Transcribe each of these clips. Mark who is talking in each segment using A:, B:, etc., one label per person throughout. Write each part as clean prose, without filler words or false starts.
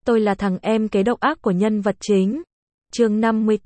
A: Tôi là thằng em kế độc ác của nhân vật chính. Chương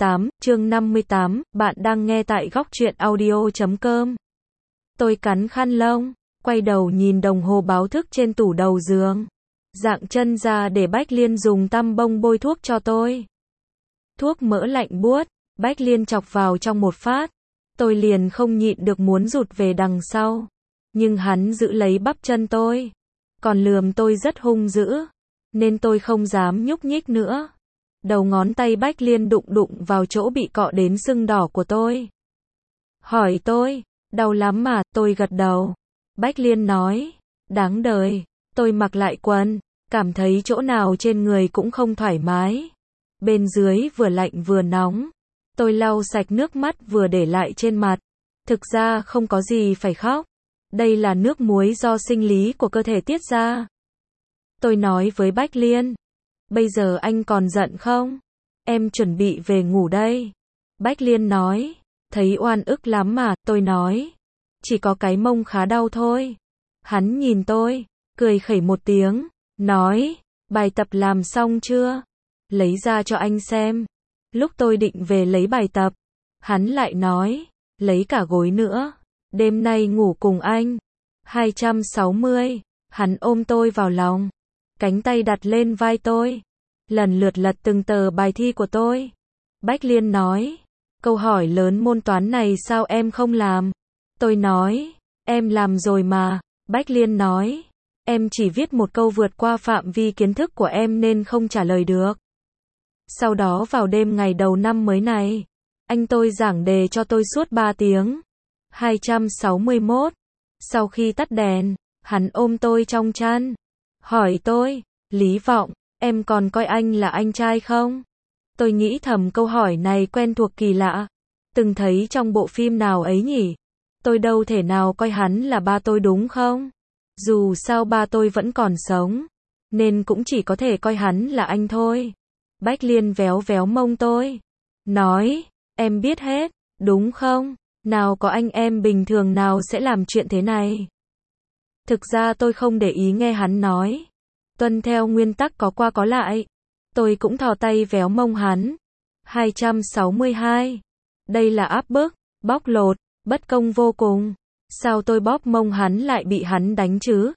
A: 58, bạn đang nghe tại góc truyện audio.com. Tôi cắn khăn lông, quay đầu nhìn đồng hồ báo thức trên tủ đầu giường. Dạng chân ra để Bách Liên dùng tăm bông bôi thuốc cho tôi. Thuốc mỡ lạnh buốt, Bách Liên chọc vào trong một phát. Tôi liền không nhịn được muốn rụt về đằng sau. Nhưng hắn giữ lấy bắp chân tôi. Còn lườm tôi rất hung dữ. Nên tôi không dám nhúc nhích nữa. Đầu ngón tay Bách Liên đụng vào chỗ bị cọ đến sưng đỏ của tôi. Hỏi tôi, đau lắm mà, tôi gật đầu. Bách Liên nói, đáng đời. Tôi mặc lại quần, cảm thấy chỗ nào trên người cũng không thoải mái. Bên dưới vừa lạnh vừa nóng. Tôi lau sạch nước mắt vừa để lại trên mặt. Thực ra không có gì phải khóc. Đây là nước muối do sinh lý của cơ thể tiết ra. Tôi nói với Bách Liên, bây giờ anh còn giận không? Em chuẩn bị về ngủ đây. Bách Liên nói, thấy oan ức lắm mà, tôi nói, chỉ có cái mông khá đau thôi. Hắn nhìn tôi, cười khẩy một tiếng, nói, bài tập làm xong chưa? Lấy ra cho anh xem. Lúc tôi định về lấy bài tập, hắn lại nói, lấy cả gối nữa. Đêm nay ngủ cùng anh. 260, hắn ôm tôi vào lòng. Cánh tay đặt lên vai tôi. Lần lượt lật từng tờ bài thi của tôi. Bách Liên nói, câu hỏi lớn môn toán này sao em không làm? Tôi nói, em làm rồi mà. Bách Liên nói, em chỉ viết một câu vượt qua phạm vi kiến thức của em nên không trả lời được. Sau đó vào đêm ngày đầu năm mới này, anh tôi giảng đề cho tôi suốt 3 tiếng. 261. Sau khi tắt đèn, hắn ôm tôi trong chăn. Hỏi tôi, Lý Vọng, em còn coi anh là anh trai không? Tôi nghĩ thầm câu hỏi này quen thuộc kỳ lạ. Từng thấy trong bộ phim nào ấy nhỉ? Tôi đâu thể nào coi hắn là ba tôi đúng không? Dù sao ba tôi vẫn còn sống. Nên cũng chỉ có thể coi hắn là anh thôi. Bách Liên véo véo mông tôi. Nói, em biết hết, đúng không? Nào có anh em bình thường nào sẽ làm chuyện thế này. Thực ra tôi không để ý nghe hắn nói. Tuân theo nguyên tắc có qua có lại. Tôi cũng thò tay véo mông hắn. 262. Đây là áp bức, bóc lột, bất công vô cùng. Sao tôi bóp mông hắn lại bị hắn đánh chứ?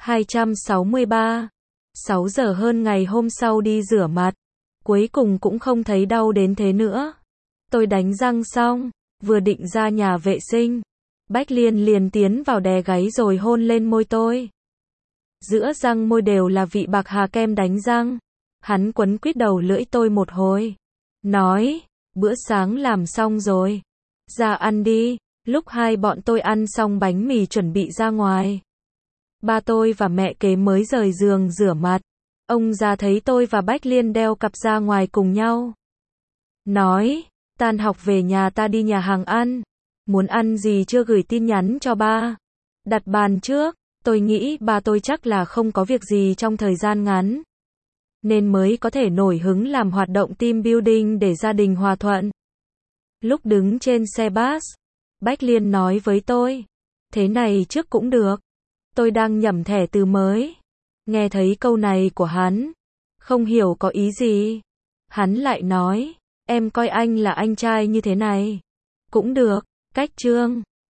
A: 263. 6 giờ hơn ngày hôm sau đi rửa mặt. Cuối cùng cũng không thấy đau đến thế nữa. Tôi đánh răng xong, vừa định ra nhà vệ sinh. Bách Liên liền tiến vào đè gáy rồi hôn lên môi tôi. Giữa răng môi đều là vị bạc hà kem đánh răng. Hắn quấn quýt đầu lưỡi tôi một hồi. Nói, bữa sáng làm xong rồi. Ra ăn đi. Lúc hai bọn tôi ăn xong bánh mì chuẩn bị ra ngoài. Ba tôi và mẹ kế mới rời giường rửa mặt. Ông già thấy tôi và Bách Liên đeo cặp ra ngoài cùng nhau. Nói, tan học về nhà ta đi nhà hàng ăn. Muốn ăn gì chưa gửi tin nhắn cho ba. Đặt bàn trước, tôi nghĩ ba tôi chắc là không có việc gì trong thời gian ngắn. Nên mới có thể nổi hứng làm hoạt động team building để gia đình hòa thuận. Lúc đứng trên xe bus, Bách Liên nói với tôi, thế này trước cũng được. Tôi đang nhẩm thẻ từ mới. Nghe thấy câu này của hắn, không hiểu có ý gì. Hắn lại nói, em coi anh là anh trai như thế này. Cũng được, cách chương.